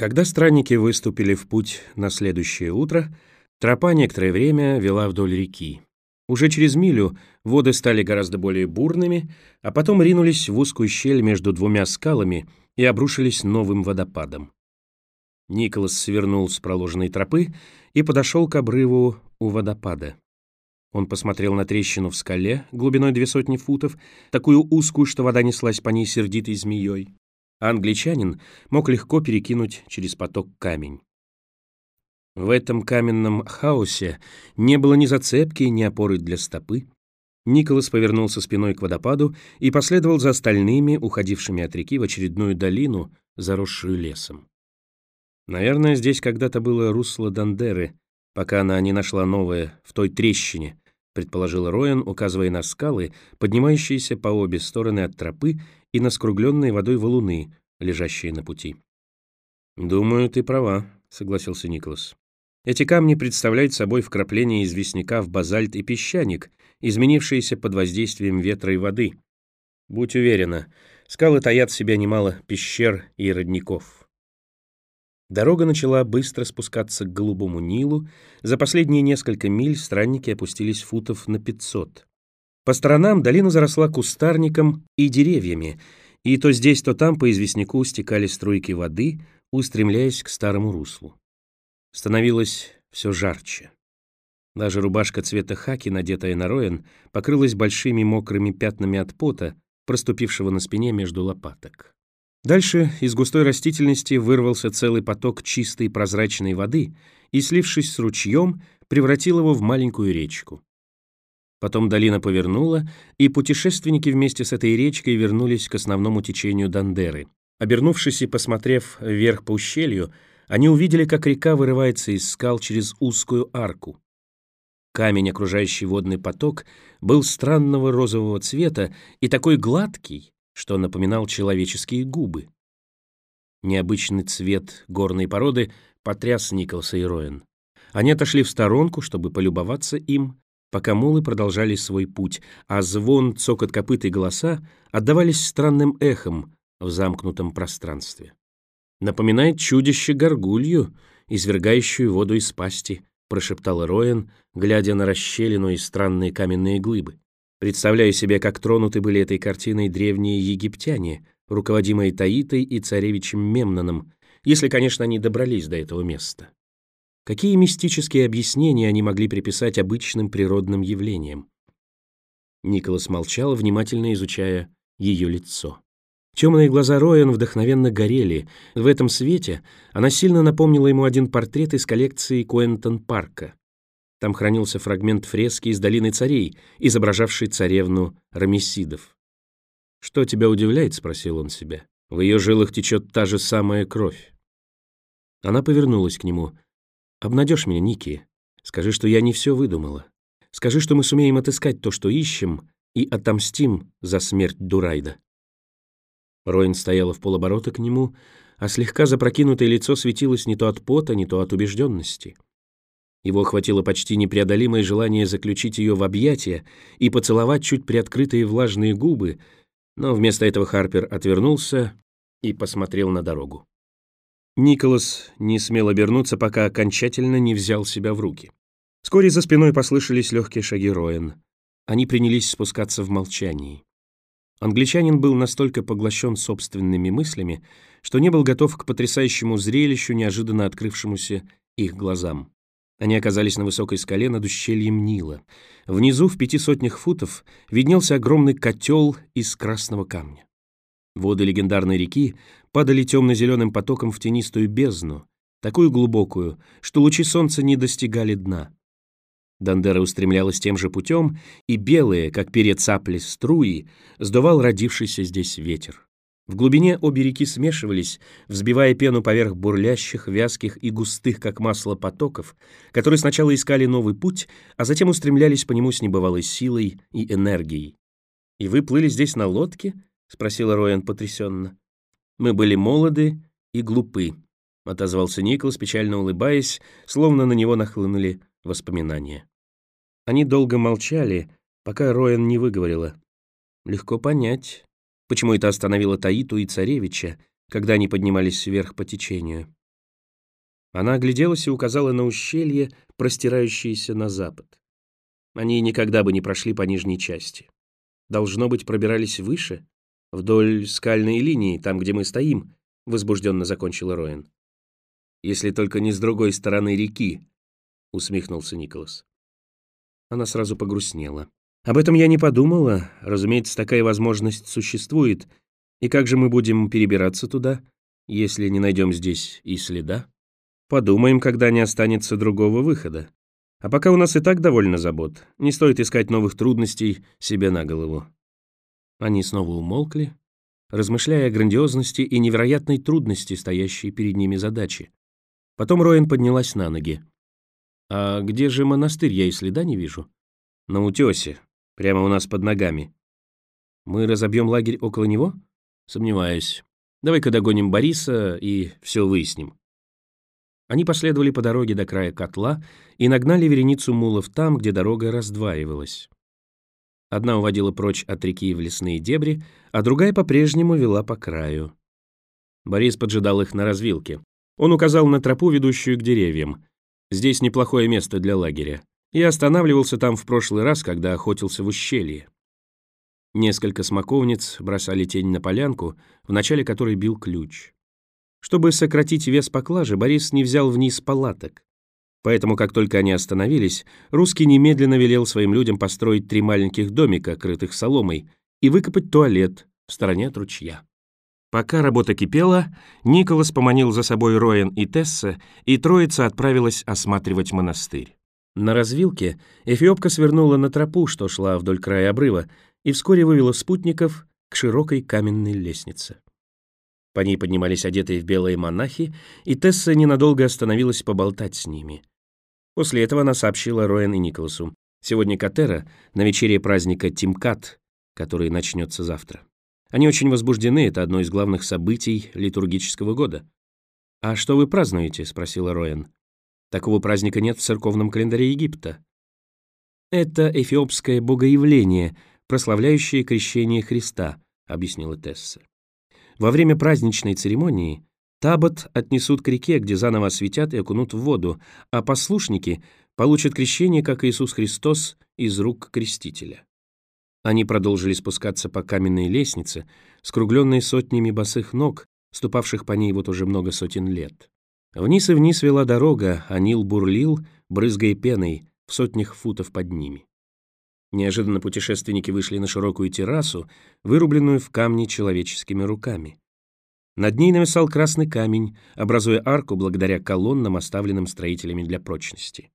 Когда странники выступили в путь на следующее утро, тропа некоторое время вела вдоль реки. Уже через милю воды стали гораздо более бурными, а потом ринулись в узкую щель между двумя скалами и обрушились новым водопадом. Николас свернул с проложенной тропы и подошел к обрыву у водопада. Он посмотрел на трещину в скале глубиной 200 футов, такую узкую, что вода неслась по ней сердитой змеей. А англичанин мог легко перекинуть через поток камень. В этом каменном хаосе не было ни зацепки, ни опоры для стопы. Николас повернулся спиной к водопаду и последовал за остальными, уходившими от реки в очередную долину, заросшую лесом. Наверное, здесь когда-то было русло Дандеры, пока она не нашла новое в той трещине, предположил Роян, указывая на скалы, поднимающиеся по обе стороны от тропы, и на скругленные водой валуны, лежащие на пути. «Думаю, ты права», — согласился Николас. «Эти камни представляют собой вкрапления известняка в базальт и песчаник, изменившиеся под воздействием ветра и воды. Будь уверена, скалы таят в себе немало пещер и родников». Дорога начала быстро спускаться к Голубому Нилу. За последние несколько миль странники опустились футов на 500. По сторонам долина заросла кустарником и деревьями, и то здесь, то там по известняку стекали струйки воды, устремляясь к старому руслу. Становилось все жарче. Даже рубашка цвета хаки, надетая на Роян, покрылась большими мокрыми пятнами от пота, проступившего на спине между лопаток. Дальше из густой растительности вырвался целый поток чистой прозрачной воды и, слившись с ручьем, превратил его в маленькую речку. Потом долина повернула, и путешественники вместе с этой речкой вернулись к основному течению Дандеры. Обернувшись и посмотрев вверх по ущелью, они увидели, как река вырывается из скал через узкую арку. Камень, окружающий водный поток, был странного розового цвета и такой гладкий, что напоминал человеческие губы. Необычный цвет горной породы потряс Николаса и Роян. Они отошли в сторонку, чтобы полюбоваться им, пока мулы продолжали свой путь, а звон, цокот копыт и голоса отдавались странным эхом в замкнутом пространстве. «Напоминает чудище-горгулью, извергающую воду из пасти», прошептал Роян, глядя на расщелину и странные каменные глыбы. Представляю себе, как тронуты были этой картиной древние египтяне, руководимые Таитой и царевичем Мемноном, если, конечно, они добрались до этого места. Какие мистические объяснения они могли приписать обычным природным явлениям? Николас молчал, внимательно изучая ее лицо. Темные глаза Роян вдохновенно горели. В этом свете она сильно напомнила ему один портрет из коллекции Куэнтон-парка. Там хранился фрагмент фрески из «Долины царей», изображавший царевну Рамесидов. «Что тебя удивляет?» — спросил он себя. «В ее жилах течет та же самая кровь». Она повернулась к нему. «Обнадежь меня, Ники. Скажи, что я не все выдумала. Скажи, что мы сумеем отыскать то, что ищем, и отомстим за смерть Дурайда». Роян стояла в полоборота к нему, а слегка запрокинутое лицо светилось не то от пота, не то от убежденности. Его охватило почти непреодолимое желание заключить ее в объятия и поцеловать чуть приоткрытые влажные губы, но вместо этого Харпер отвернулся и посмотрел на дорогу. Николас не смел обернуться, пока окончательно не взял себя в руки. Вскоре за спиной послышались легкие шаги Роян. Они принялись спускаться в молчании. Англичанин был настолько поглощен собственными мыслями, что не был готов к потрясающему зрелищу, неожиданно открывшемуся их глазам. Они оказались на высокой скале над ущельем Нила. Внизу, в 500 футов, виднелся огромный котел из красного камня. Воды легендарной реки падали темно-зеленым потоком в тенистую бездну, такую глубокую, что лучи солнца не достигали дна. Дандера устремлялась тем же путем, и белые, как перья цапли, струи сдувал родившийся здесь ветер. В глубине обе реки смешивались, взбивая пену поверх бурлящих, вязких и густых, как масло, потоков, которые сначала искали новый путь, а затем устремлялись по нему с небывалой силой и энергией. «И вы плыли здесь на лодке?» — спросила Роян потрясенно. «Мы были молоды и глупы», — отозвался Николас, печально улыбаясь, словно на него нахлынули воспоминания. Они долго молчали, пока Роян не выговорила. «Легко понять, почему это остановило Таиту и царевича, когда они поднимались вверх по течению. Она огляделась и указала на ущелье, простирающееся на запад. Они никогда бы не прошли по нижней части. Должно быть, пробирались выше, вдоль скальной линии, там, где мы стоим, возбужденно закончила Роэн. Если только не с другой стороны реки, усмехнулся Николас. Она сразу погрустнела. Об этом я не подумала. Разумеется, такая возможность существует. И как же мы будем перебираться туда, если не найдем здесь и следа? Подумаем, когда не останется другого выхода. А пока у нас и так довольно забот. Не стоит искать новых трудностей себе на голову. Они снова умолкли, размышляя о грандиозности и невероятной трудности, стоящей перед ними задачи. Потом Роэн поднялась на ноги. «А где же монастырь? Я и следа не вижу». «На утёсе, прямо у нас под ногами». «Мы разобьем лагерь около него?» «Сомневаюсь. Давай-ка догоним Бориса и все выясним». Они последовали по дороге до края котла и нагнали вереницу мулов там, где дорога раздваивалась. Одна уводила прочь от реки в лесные дебри, а другая по-прежнему вела по краю. Борис поджидал их на развилке. Он указал на тропу, ведущую к деревьям. Здесь неплохое место для лагеря. Я останавливался там в прошлый раз, когда охотился в ущелье. Несколько смоковниц бросали тень на полянку, в начале которой бил ключ. Чтобы сократить вес поклажи, Борис не взял вниз палаток. Поэтому, как только они остановились, русский немедленно велел своим людям построить 3 маленьких домика, крытых соломой, и выкопать туалет в стороне от ручья. Пока работа кипела, Николас поманил за собой Роэн и Тесса, и троица отправилась осматривать монастырь. На развилке эфиопка свернула на тропу, что шла вдоль края обрыва, и вскоре вывела спутников к широкой каменной лестнице. По ней поднимались одетые в белые монахи, и Тесса ненадолго остановилась поболтать с ними. После этого она сообщила Роэн и Николасу: сегодня Катера на вечере праздника Тимкат, который начнется завтра. Они очень возбуждены, это одно из главных событий литургического года. «А что вы празднуете?» — спросила Роэн. «Такого праздника нет в церковном календаре Египта». «Это эфиопское богоявление, прославляющее крещение Христа», — объяснила Тесса. «Во время праздничной церемонии табот отнесут к реке, где заново осветят и окунут в воду, а послушники получат крещение, как Иисус Христос, из рук крестителя». Они продолжили спускаться по каменной лестнице, скругленной сотнями босых ног, ступавших по ней вот уже много сотен лет. Вниз и вниз вела дорога, а Нил бурлил, брызгая пеной, в сотнях футов под ними. Неожиданно путешественники вышли на широкую террасу, вырубленную в камне человеческими руками. Над ней нависал красный камень, образуя арку благодаря колоннам, оставленным строителями для прочности.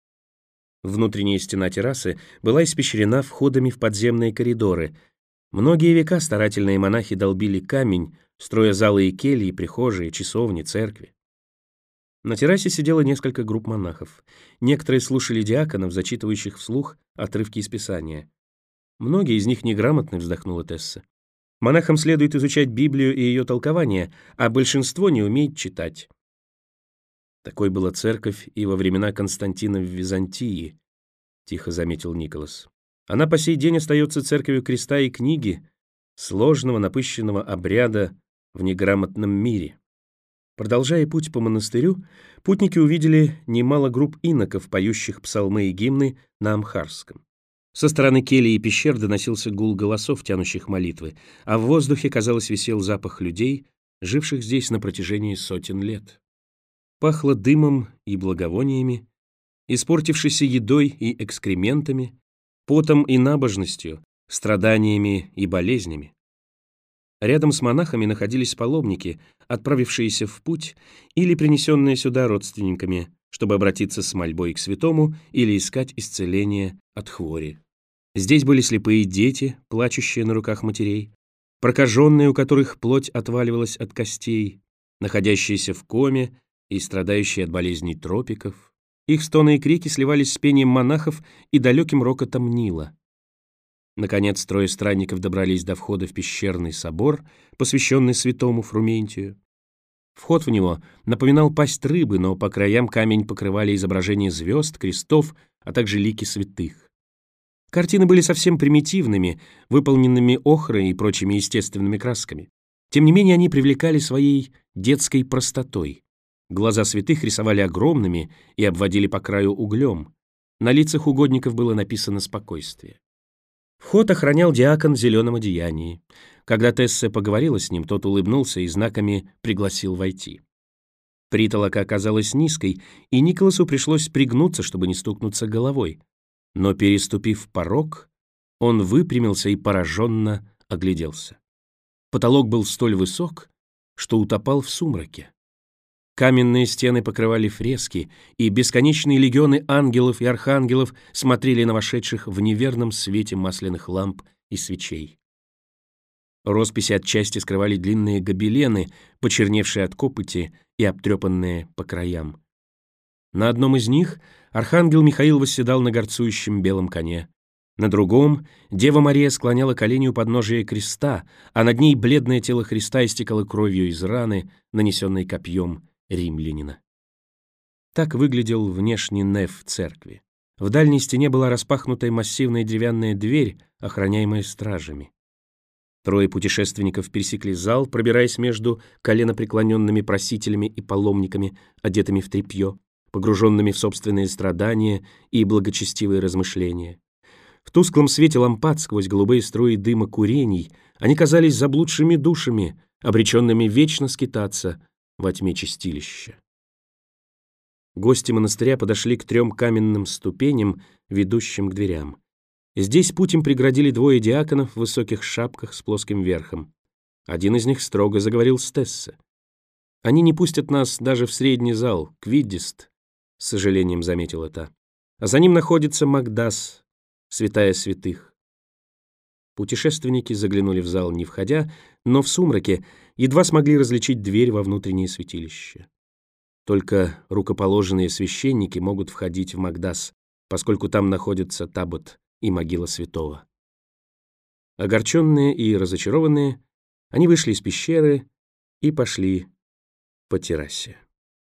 Внутренняя стена террасы была испещрена входами в подземные коридоры. Многие века старательные монахи долбили камень, строя залы и кельи, прихожие, часовни, церкви. На террасе сидело несколько групп монахов. Некоторые слушали диаконов, зачитывающих вслух отрывки из Писания. «Многие из них неграмотны», — вздохнула Тесса. «Монахам следует изучать Библию и ее толкование, а большинство не умеет читать». «Такой была церковь и во времена Константина в Византии», — тихо заметил Николас. «Она по сей день остается церковью креста и книги, сложного напыщенного обряда в неграмотном мире». Продолжая путь по монастырю, путники увидели немало групп иноков, поющих псалмы и гимны на амхарском. Со стороны келий и пещер доносился гул голосов, тянущих молитвы, а в воздухе, казалось, висел запах людей, живших здесь на протяжении сотен лет. Пахло дымом и благовониями, испортившейся едой и экскрементами, потом и набожностью, страданиями и болезнями. Рядом с монахами находились паломники, отправившиеся в путь или принесенные сюда родственниками, чтобы обратиться с мольбой к святому или искать исцеление от хвори. Здесь были слепые дети, плачущие на руках матерей, прокаженные, у которых плоть отваливалась от костей, находящиеся в коме и страдающие от болезней тропиков. Их стоны и крики сливались с пением монахов и далеким рокотом Нила. Наконец, 3 странников добрались до входа в пещерный собор, посвященный святому Фрументию. Вход в него напоминал пасть рыбы, но по краям камень покрывали изображения звезд, крестов, а также лики святых. Картины были совсем примитивными, выполненными охрой и прочими естественными красками. Тем не менее, они привлекали своей детской простотой. Глаза святых рисовали огромными и обводили по краю углем. На лицах угодников было написано спокойствие. Вход охранял диакон в зеленом одеянии. Когда Тесса поговорила с ним, тот улыбнулся и знаками пригласил войти. Притолока оказалась низкой, и Николасу пришлось пригнуться, чтобы не стукнуться головой. Но, переступив порог, он выпрямился и пораженно огляделся. Потолок был столь высок, что утопал в сумраке. Каменные стены покрывали фрески, и бесконечные легионы ангелов и архангелов смотрели на вошедших в неверном свете масляных ламп и свечей. Росписи отчасти скрывали длинные гобелены, почерневшие от копоти и обтрепанные по краям. На одном из них архангел Михаил восседал на горцующем белом коне. На другом Дева Мария склоняла колени у подножия креста, а над ней бледное тело Христа истекало кровью из раны, нанесенной копьем римлянина. Так выглядел внешний неф церкви. В дальней стене была распахнутая массивная деревянная дверь, охраняемая стражами. Трое путешественников пересекли зал, пробираясь между коленопреклоненными просителями и паломниками, одетыми в тряпье, погруженными в собственные страдания и благочестивые размышления. В тусклом свете лампад сквозь голубые струи дыма курений они казались заблудшими душами, обреченными вечно скитаться во тьме чистилища. Гости монастыря подошли к 3 каменным ступеням, ведущим к дверям. Здесь путь им преградили 2 диаконов в высоких шапках с плоским верхом. Один из них строго заговорил с Тессе. «Они не пустят нас даже в средний зал, Квиддист», — с сожалением заметила та. «А за ним находится Магдас, святая святых». Путешественники заглянули в зал, не входя, но в сумраке едва смогли различить дверь во внутреннее святилище. Только рукоположенные священники могут входить в Магдас, поскольку там находится табот и могила святого. Огорченные и разочарованные, они вышли из пещеры и пошли по террасе.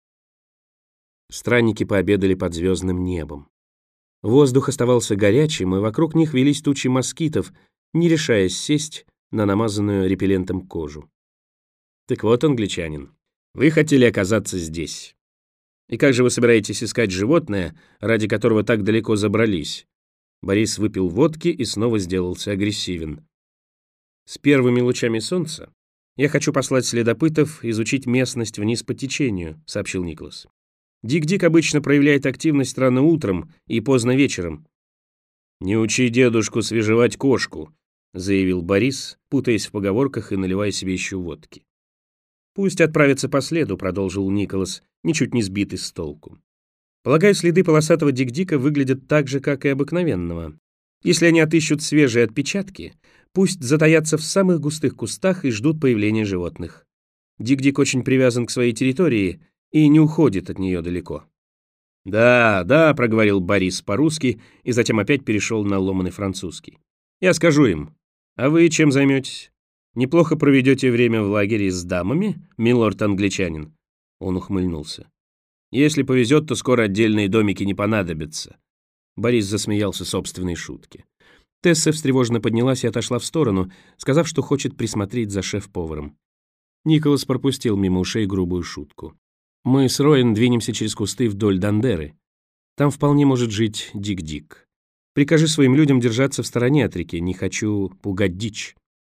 Странники пообедали под звездным небом. Воздух оставался горячим, и вокруг них велись тучи москитов, не решаясь сесть на намазанную репеллентом кожу. «Так вот, англичанин, вы хотели оказаться здесь. И как же вы собираетесь искать животное, ради которого так далеко забрались?» Борис выпил водки и снова сделался агрессивен. «С первыми лучами солнца я хочу послать следопытов изучить местность вниз по течению», — сообщил Николас. «Дик-Дик обычно проявляет активность рано утром и поздно вечером». «Не учи дедушку свежевать кошку», — заявил Борис, путаясь в поговорках и наливая себе еще водки. «Пусть отправится по следу», — продолжил Николас, ничуть не сбитый с толку. «Полагаю, следы полосатого Дик-Дика выглядят так же, как и обыкновенного. Если они отыщут свежие отпечатки, пусть затаятся в самых густых кустах и ждут появления животных. Дик-Дик очень привязан к своей территории и не уходит от нее далеко». «Да, да», — проговорил Борис по-русски и затем опять перешел на ломаный французский. «Я скажу им. А вы чем займетесь? Неплохо проведете время в лагере с дамами, милорд-англичанин?» Он ухмыльнулся. «Если повезет, то скоро отдельные домики не понадобятся». Борис засмеялся собственной шутке. Тесса встревоженно поднялась и отошла в сторону, сказав, что хочет присмотреть за шеф-поваром. Николас пропустил мимо ушей грубую шутку. «Мы с Роэн двинемся через кусты вдоль Дандеры. Там вполне может жить Дик-Дик. Прикажи своим людям держаться в стороне от реки, не хочу пугать дичь».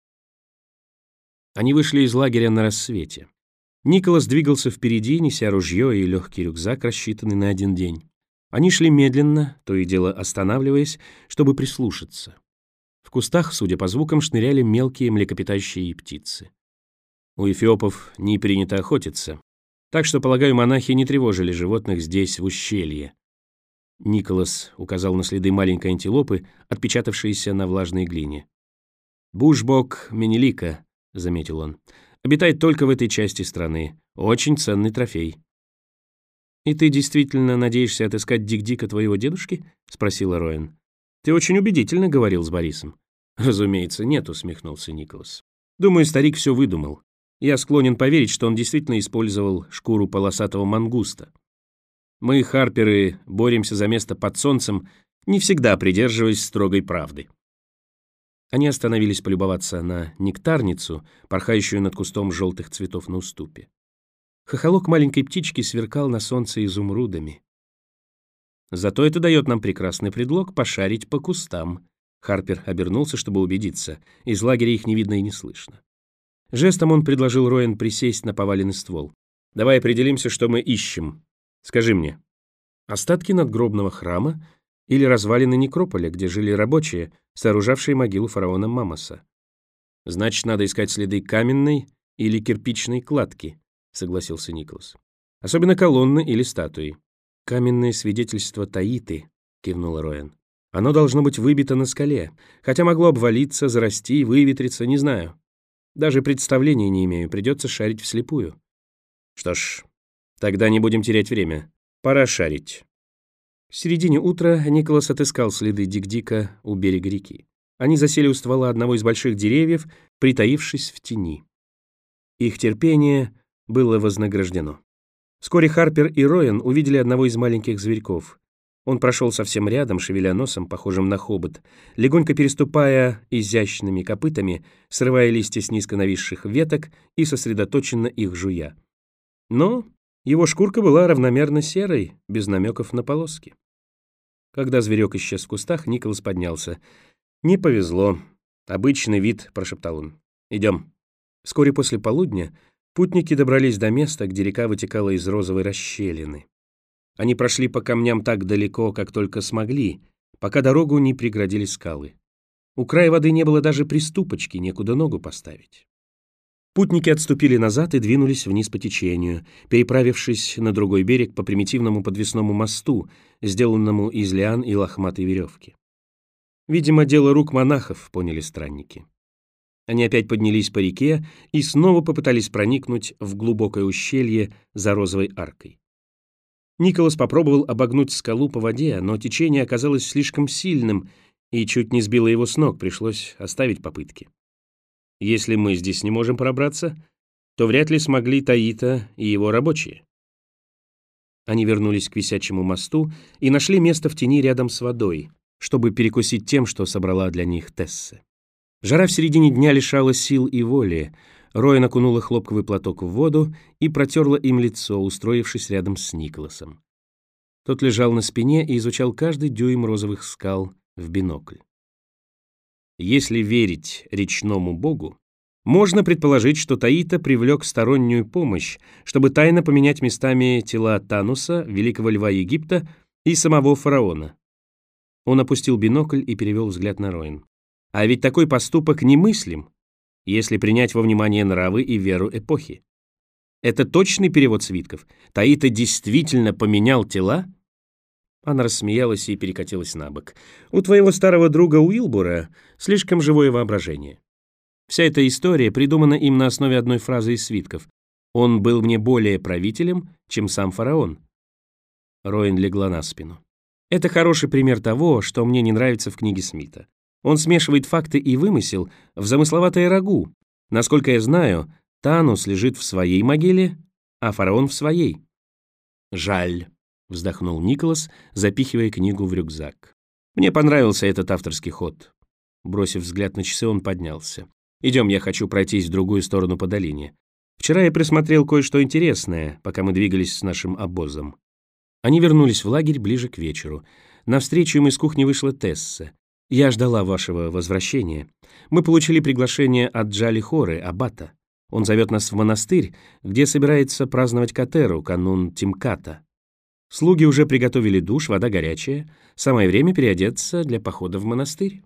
Они вышли из лагеря на рассвете. Николас двигался впереди, неся ружье и легкий рюкзак, рассчитанный на 1 день. Они шли медленно, то и дело останавливаясь, чтобы прислушаться. В кустах, судя по звукам, шныряли мелкие млекопитающие птицы. У эфиопов не принято охотиться, так что, полагаю, монахи не тревожили животных здесь, в ущелье. Николас указал на следы маленькой антилопы, отпечатавшиеся на влажной глине. «Бушбок Менелика», — заметил он, — «обитает только в этой части страны. Очень ценный трофей». «И ты действительно надеешься отыскать Дик-Дика твоего дедушки?» — спросила Роэн. «Ты очень убедительно говорил с Борисом». «Разумеется, нет», — усмехнулся Николас. «Думаю, старик все выдумал. Я склонен поверить, что он действительно использовал шкуру полосатого мангуста. Мы, харперы, боремся за место под солнцем, не всегда придерживаясь строгой правды». Они остановились полюбоваться на нектарницу, порхающую над кустом желтых цветов на уступе. Хохолок маленькой птички сверкал на солнце изумрудами. «Зато это дает нам прекрасный предлог пошарить по кустам». Харпер обернулся, чтобы убедиться. Из лагеря их не видно и не слышно. Жестом он предложил Роэн присесть на поваленный ствол. «Давай определимся, что мы ищем. Скажи мне, остатки надгробного храма или развалины некрополя, где жили рабочие, сооружавшие могилу фараона Мамоса? Значит, надо искать следы каменной или кирпичной кладки», — согласился Николас. «Особенно колонны или статуи». «Каменное свидетельство Таиты», — кивнула Роэн. «Оно должно быть выбито на скале, хотя могло обвалиться, зарасти, выветриться, не знаю. Даже представления не имею, придется шарить вслепую». «Что ж, тогда не будем терять время. Пора шарить». В середине утра Николас отыскал следы Дик-Дика у берега реки. Они засели у ствола одного из больших деревьев, притаившись в тени. Их терпение было вознаграждено. Вскоре Харпер и Роэн увидели одного из маленьких зверьков. Он прошел совсем рядом, шевеля носом, похожим на хобот, легонько переступая изящными копытами, срывая листья с низко нависших веток и сосредоточенно их жуя. Но его шкурка была равномерно серой, без намеков на полоски. Когда зверек исчез в кустах, Николас поднялся. «Не повезло. Обычный вид», — прошептал он. «Идем». Вскоре после полудня путники добрались до места, где река вытекала из розовой расщелины. Они прошли по камням так далеко, как только смогли, пока дорогу не преградили скалы. У края воды не было даже приступочки, некуда ногу поставить. Путники отступили назад и двинулись вниз по течению, переправившись на другой берег по примитивному подвесному мосту, сделанному из лиан и лохматой веревки. «Видимо, дело рук монахов», — поняли странники. Они опять поднялись по реке и снова попытались проникнуть в глубокое ущелье за розовой аркой. Николас попробовал обогнуть скалу по воде, но течение оказалось слишком сильным и чуть не сбило его с ног, пришлось оставить попытки. «Если мы здесь не можем пробраться, то вряд ли смогли Таита и его рабочие». Они вернулись к висячему мосту и нашли место в тени рядом с водой, чтобы перекусить тем, что собрала для них Тесса. Жара в середине дня лишала сил и воли. Роэн окунула хлопковый платок в воду и протерла им лицо, устроившись рядом с Николасом. Тот лежал на спине и изучал каждый дюйм розовых скал в бинокль. Если верить речному богу, можно предположить, что Таита привлек стороннюю помощь, чтобы тайно поменять местами тела Тануса, великого льва Египта, и самого фараона. Он опустил бинокль и перевел взгляд на Роэн. А ведь такой поступок немыслим, если принять во внимание нравы и веру эпохи. Это точный перевод свитков? Таита действительно поменял тела? Она рассмеялась и перекатилась на бок. У твоего старого друга Уилбура слишком живое воображение. Вся эта история придумана им на основе одной фразы из свитков. Он был мне более правителем, чем сам фараон. Роэн легла на спину. Это хороший пример того, что мне не нравится в книге Смита. Он смешивает факты и вымысел в замысловатое рагу. Насколько я знаю, Танус лежит в своей могиле, а фараон в своей. «Жаль», — вздохнул Николас, запихивая книгу в рюкзак. «Мне понравился этот авторский ход». Бросив взгляд на часы, он поднялся. «Идем, я хочу пройтись в другую сторону по долине. Вчера я присмотрел кое-что интересное, пока мы двигались с нашим обозом». Они вернулись в лагерь ближе к вечеру. Навстречу им из кухни вышла Тесса. «Я ждала вашего возвращения. Мы получили приглашение от Джали Хоры, аббата. Он зовет нас в монастырь, где собирается праздновать Катеру, канун Тимката. Слуги уже приготовили душ, вода горячая. Самое время переодеться для похода в монастырь».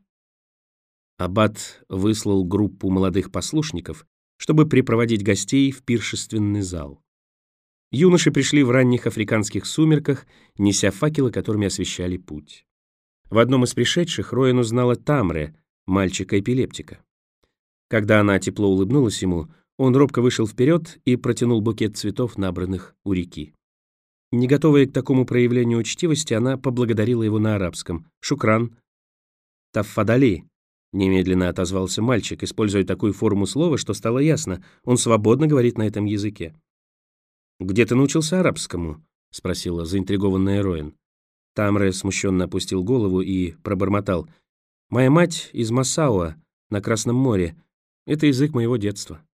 Аббат выслал группу молодых послушников, чтобы припроводить гостей в пиршественный зал. Юноши пришли в ранних африканских сумерках, неся факелы, которыми освещали путь. В одном из пришедших Роэн узнала Тамре, мальчика-эпилептика. Когда она тепло улыбнулась ему, он робко вышел вперед и протянул букет цветов, набранных у реки. Не готовая к такому проявлению учтивости, она поблагодарила его на арабском. «Шукран». «Таффадали», — немедленно отозвался мальчик, используя такую форму слова, что стало ясно, он свободно говорит на этом языке. «Где ты научился арабскому?» — спросила заинтригованная Роэн. Тамре смущенно опустил голову и пробормотал. «Моя мать из Массауа, на Красном море. Это язык моего детства».